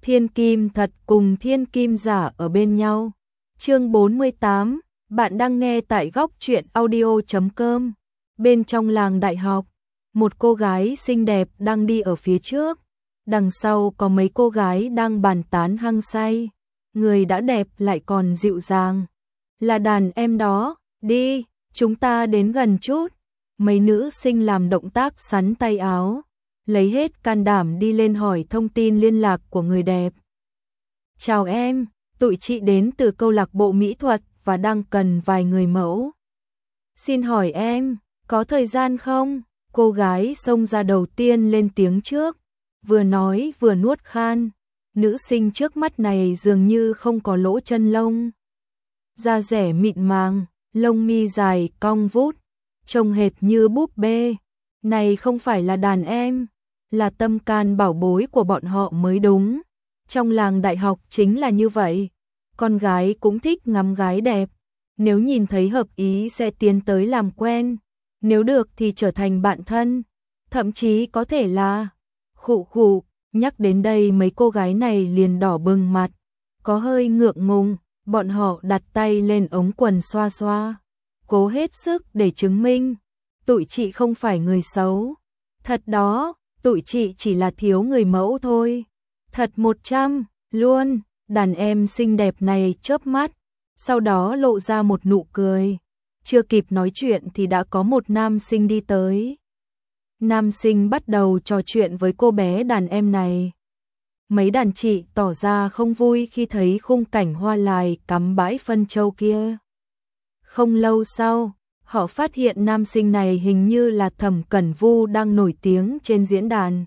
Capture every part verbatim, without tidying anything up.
Thiên kim thật cùng thiên kim giả ở bên nhau. Chương bốn mươi tám, bạn đang nghe tại góc truyện audio chấm com. Bên trong làng đại học, một cô gái xinh đẹp đang đi ở phía trước, đằng sau có mấy cô gái đang bàn tán hăng say. Người đã đẹp lại còn dịu dàng, là đàn em đó, đi, chúng ta đến gần chút. Mấy nữ sinh làm động tác sắn tay áo, lấy hết can đảm đi lên hỏi thông tin liên lạc của người đẹp. Chào em, tụi chị đến từ câu lạc bộ mỹ thuật và đang cần vài người mẫu. Xin hỏi em, có thời gian không? Cô gái xông ra đầu tiên lên tiếng trước, vừa nói vừa nuốt khan. Nữ sinh trước mắt này dường như không có lỗ chân lông. Da dẻ mịn màng, lông mi dài cong vút, trông hệt như búp bê. Này không phải là đàn em, là tâm can bảo bối của bọn họ mới đúng. Trong làng đại học chính là như vậy, con gái cũng thích ngắm gái đẹp. Nếu nhìn thấy hợp ý sẽ tiến tới làm quen, nếu được thì trở thành bạn thân, thậm chí có thể là khụ khụ. Nhắc đến đây mấy cô gái này liền đỏ bừng mặt, có hơi ngượng ngùng. Bọn họ đặt tay lên ống quần xoa xoa, cố hết sức để chứng minh tụi chị không phải người xấu. Thật đó, tụi chị chỉ là thiếu người mẫu thôi. Thật một trăm, luôn. Đàn em xinh đẹp này chớp mắt, sau đó lộ ra một nụ cười. Chưa kịp nói chuyện thì đã có một nam sinh đi tới. Nam sinh bắt đầu trò chuyện với cô bé đàn em này. Mấy đàn chị tỏ ra không vui khi thấy khung cảnh hoa lài cắm bãi phân châu kia. Không lâu sau, họ phát hiện nam sinh này hình như là Thẩm Cẩn Vu đang nổi tiếng trên diễn đàn.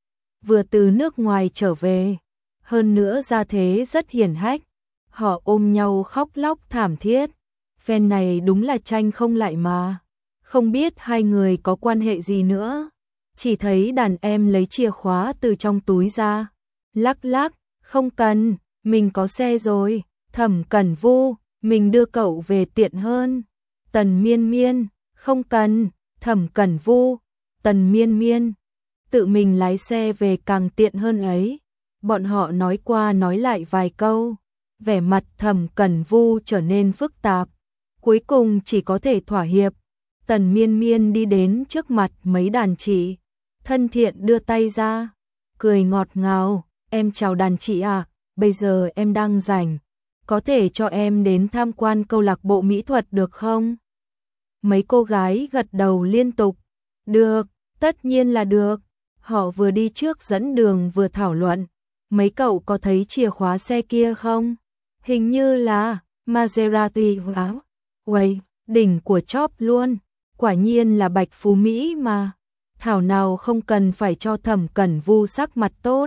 Vừa từ nước ngoài trở về, hơn nữa gia thế rất hiển hách. Họ ôm nhau khóc lóc thảm thiết. Fan này đúng là tranh không lại mà. Không biết hai người có quan hệ gì nữa. Chỉ thấy đàn em lấy chìa khóa từ trong túi ra. Lắc lắc, không cần, mình có xe rồi. Thẩm Cẩn Vu, mình đưa cậu về tiện hơn. Tần Miên Miên, không cần. Thẩm Cẩn Vu, Tần Miên Miên, tự mình lái xe về càng tiện hơn ấy. Bọn họ nói qua nói lại vài câu, vẻ mặt Thẩm Cẩn Vu trở nên phức tạp, cuối cùng chỉ có thể thỏa hiệp. Tần Miên Miên đi đến trước mặt mấy đàn chị, thân thiện đưa tay ra, cười ngọt ngào. Em chào đàn chị à, bây giờ em đang rảnh, có thể cho em đến tham quan câu lạc bộ mỹ thuật được không? Mấy cô gái gật đầu liên tục. Được, tất nhiên là được. Họ vừa đi trước dẫn đường vừa thảo luận. Mấy cậu có thấy chìa khóa xe kia không? Hình như là Maserati. Uầy, đỉnh của chóp luôn. Quả nhiên là Bạch Phú Mỹ mà. Thảo nào không cần phải cho Thẩm Cẩn Vu sắc mặt tốt.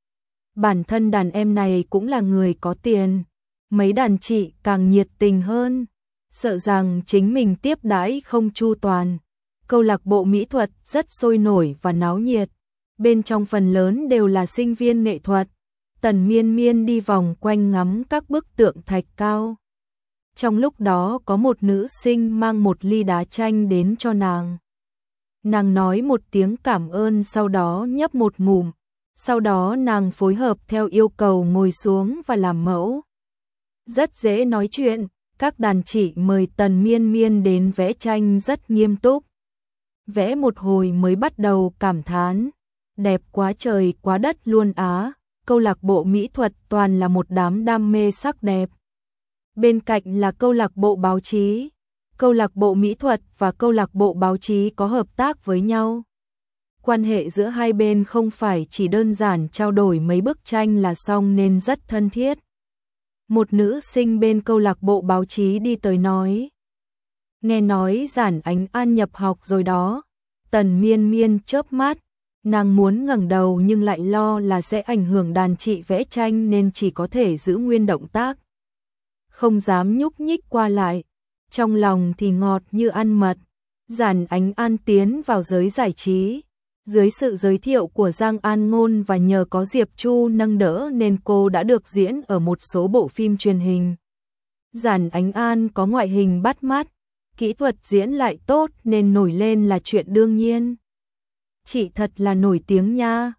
Bản thân đàn em này cũng là người có tiền. Mấy đàn chị càng nhiệt tình hơn, sợ rằng chính mình tiếp đãi không chu toàn. Câu lạc bộ mỹ thuật rất sôi nổi và náo nhiệt. Bên trong phần lớn đều là sinh viên nghệ thuật. Tần Miên Miên đi vòng quanh ngắm các bức tượng thạch cao. Trong lúc đó có một nữ sinh mang một ly đá chanh đến cho nàng. Nàng nói một tiếng cảm ơn sau đó nhấp một ngụm. Sau đó nàng phối hợp theo yêu cầu ngồi xuống và làm mẫu. Rất dễ nói chuyện, các đàn chị mời Tần Miên Miên đến vẽ tranh rất nghiêm túc. Vẽ một hồi mới bắt đầu cảm thán, đẹp quá trời quá đất luôn á, câu lạc bộ mỹ thuật toàn là một đám đam mê sắc đẹp. Bên cạnh là câu lạc bộ báo chí, câu lạc bộ mỹ thuật và câu lạc bộ báo chí có hợp tác với nhau. Quan hệ giữa hai bên không phải chỉ đơn giản trao đổi mấy bức tranh là xong nên rất thân thiết. Một nữ sinh bên câu lạc bộ báo chí đi tới nói. Nghe nói Giản Ánh An nhập học rồi đó. Tần Miên Miên chớp mắt. Nàng muốn ngẩng đầu nhưng lại lo là sẽ ảnh hưởng đàn chị vẽ tranh nên chỉ có thể giữ nguyên động tác. Không dám nhúc nhích qua lại. Trong lòng thì ngọt như ăn mật. Giản Ánh An tiến vào giới giải trí. Dưới sự giới thiệu của Giang An Ngôn và nhờ có Diệp Chu nâng đỡ nên cô đã được diễn ở một số bộ phim truyền hình. Giản Ánh An có ngoại hình bắt mắt, kỹ thuật diễn lại tốt nên nổi lên là chuyện đương nhiên. Chị thật là nổi tiếng nha.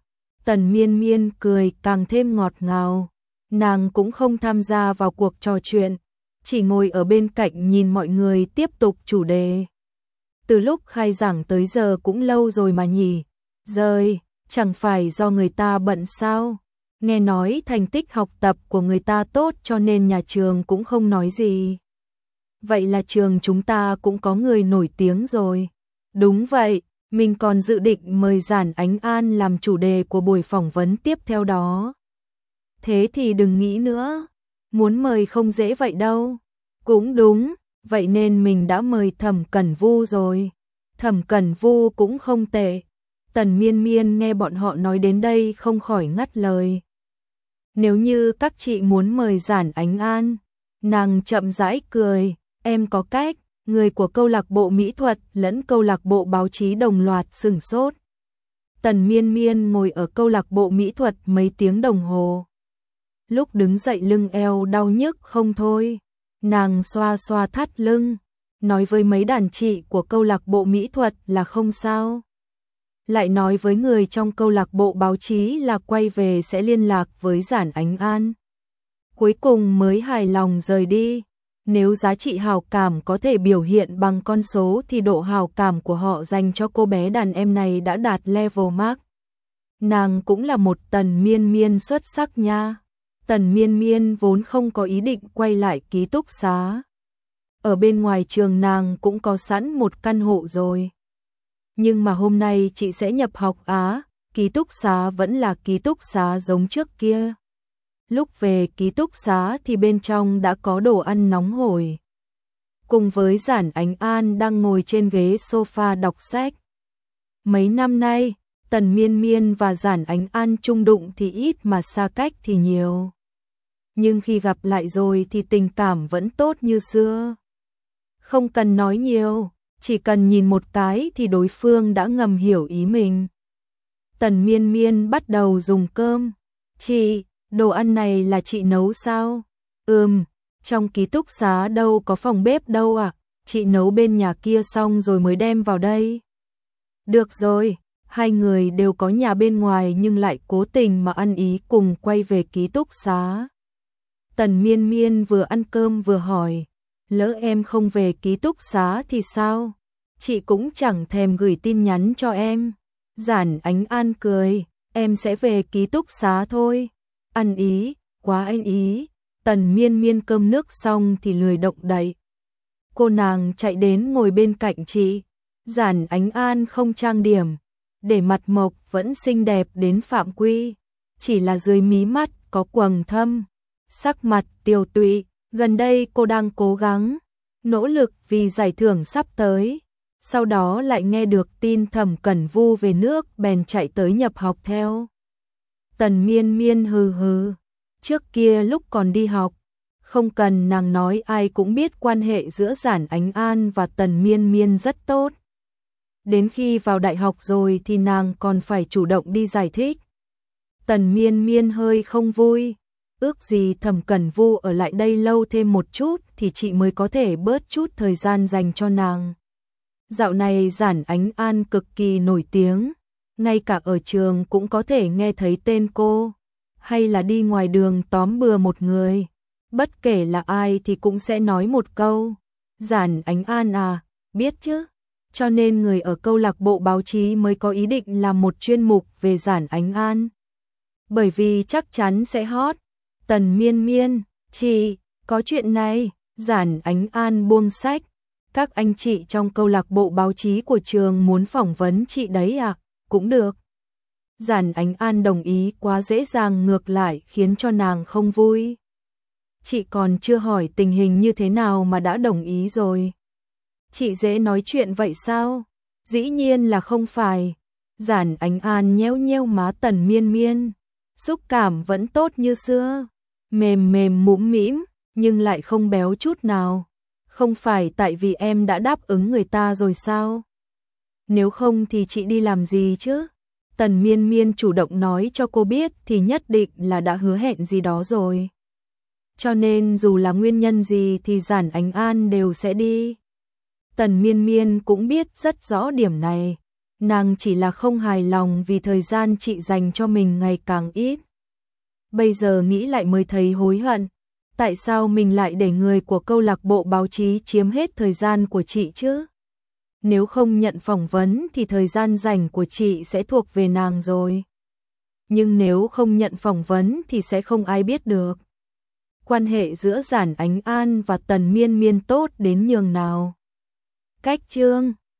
Tần Miên Miên cười càng thêm ngọt ngào. Nàng cũng không tham gia vào cuộc trò chuyện, chỉ ngồi ở bên cạnh nhìn mọi người tiếp tục chủ đề. Từ lúc khai giảng tới giờ cũng lâu rồi mà nhỉ. Rời, chẳng phải do người ta bận sao? Nghe nói thành tích học tập của người ta tốt cho nên nhà trường cũng không nói gì. Vậy là trường chúng ta cũng có người nổi tiếng rồi. Đúng vậy, mình còn dự định mời Giản Ánh An làm chủ đề của buổi phỏng vấn tiếp theo đó. Thế thì đừng nghĩ nữa, muốn mời không dễ vậy đâu. Cũng đúng, vậy nên mình đã mời Thẩm Cẩn Vu rồi. Thẩm Cẩn Vu cũng không tệ. Tần Miên Miên nghe bọn họ nói đến đây không khỏi ngắt lời. Nếu như các chị muốn mời Giản Ánh An, nàng chậm rãi cười, em có cách. Người của câu lạc bộ mỹ thuật lẫn câu lạc bộ báo chí đồng loạt sửng sốt. Tần Miên Miên ngồi ở câu lạc bộ mỹ thuật mấy tiếng đồng hồ. Lúc đứng dậy lưng eo đau nhức không thôi. Nàng xoa xoa thắt lưng, nói với mấy đàn chị của câu lạc bộ mỹ thuật là không sao. Lại nói với người trong câu lạc bộ báo chí là quay về sẽ liên lạc với Giản Ánh An. Cuối cùng mới hài lòng rời đi. Nếu giá trị hào cảm có thể biểu hiện bằng con số thì độ hào cảm của họ dành cho cô bé đàn em này đã đạt level max. Nàng cũng là một Tần Miên Miên xuất sắc nha. Tần Miên Miên vốn không có ý định quay lại ký túc xá. Ở bên ngoài trường nàng cũng có sẵn một căn hộ rồi. Nhưng mà hôm nay chị sẽ nhập học Á, ký túc xá vẫn là ký túc xá giống trước kia. Lúc về ký túc xá thì bên trong đã có đồ ăn nóng hổi. Cùng với Giản Ánh An đang ngồi trên ghế sofa đọc sách. Mấy năm nay, Tần Miên Miên và Giản Ánh An chung đụng thì ít mà xa cách thì nhiều. Nhưng khi gặp lại rồi thì tình cảm vẫn tốt như xưa. Không cần nói nhiều, chỉ cần nhìn một cái thì đối phương đã ngầm hiểu ý mình. Tần Miên Miên bắt đầu dùng cơm. Chị, đồ ăn này là chị nấu sao? Ừm, trong ký túc xá đâu có phòng bếp đâu à? Chị nấu bên nhà kia xong rồi mới đem vào đây. Được rồi, hai người đều có nhà bên ngoài nhưng lại cố tình mà ăn ý cùng quay về ký túc xá. Tần Miên Miên vừa ăn cơm vừa hỏi, lỡ em không về ký túc xá thì sao? Chị cũng chẳng thèm gửi tin nhắn cho em. Giản Ánh An cười, em sẽ về ký túc xá thôi. Ăn ý, quá anh ý. Tần Miên Miên cơm nước xong thì lười động đậy. Cô nàng chạy đến ngồi bên cạnh chị. Giản Ánh An không trang điểm, để mặt mộc vẫn xinh đẹp đến phạm quy. Chỉ là dưới mí mắt có quầng thâm, sắc mặt tiều tụy. Gần đây cô đang cố gắng, nỗ lực vì giải thưởng sắp tới. Sau đó lại nghe được tin Thẩm Cẩn Vu về nước bèn chạy tới nhập học theo. Tần Miên Miên hừ hừ, trước kia lúc còn đi học, không cần nàng nói ai cũng biết quan hệ giữa Giản Ánh An và Tần Miên Miên rất tốt. Đến khi vào đại học rồi thì nàng còn phải chủ động đi giải thích. Tần Miên Miên hơi không vui, ước gì Thẩm Cẩn Vu ở lại đây lâu thêm một chút thì chị mới có thể bớt chút thời gian dành cho nàng. Dạo này Giản Ánh An cực kỳ nổi tiếng, ngay cả ở trường cũng có thể nghe thấy tên cô, hay là đi ngoài đường tóm bừa một người, bất kể là ai thì cũng sẽ nói một câu, Giản Ánh An à, biết chứ, cho nên người ở câu lạc bộ báo chí mới có ý định làm một chuyên mục về Giản Ánh An. Bởi vì chắc chắn sẽ hot. Tần Miên Miên, chị, có chuyện này. Giản Ánh An buông sách. Các anh chị trong câu lạc bộ báo chí của trường muốn phỏng vấn chị đấy à? Cũng được. Giản Ánh An đồng ý quá dễ dàng, ngược lại khiến cho nàng không vui. Chị còn chưa hỏi tình hình như thế nào mà đã đồng ý rồi. Chị dễ nói chuyện vậy sao? Dĩ nhiên là không phải. Giản Ánh An nhéo nhéo má Tần Miên Miên. Xúc cảm vẫn tốt như xưa. Mềm mềm mũm mĩm, nhưng lại không béo chút nào. Không phải tại vì em đã đáp ứng người ta rồi sao? Nếu không thì chị đi làm gì chứ? Tần Miên Miên chủ động nói cho cô biết thì nhất định là đã hứa hẹn gì đó rồi. Cho nên dù là nguyên nhân gì thì Giản Ánh An đều sẽ đi. Tần Miên Miên cũng biết rất rõ điểm này. nàng chỉ là không hài lòng vì thời gian chị dành cho mình ngày càng ít. Bây giờ nghĩ lại mới thấy hối hận, tại sao mình lại để người của câu lạc bộ báo chí chiếm hết thời gian của chị chứ? Nếu không nhận phỏng vấn thì thời gian rảnh của chị sẽ thuộc về nàng rồi. Nhưng nếu không nhận phỏng vấn thì sẽ không ai biết được. Quan hệ giữa Giản Ánh An và Tần Miên Miên tốt đến nhường nào. Cách chương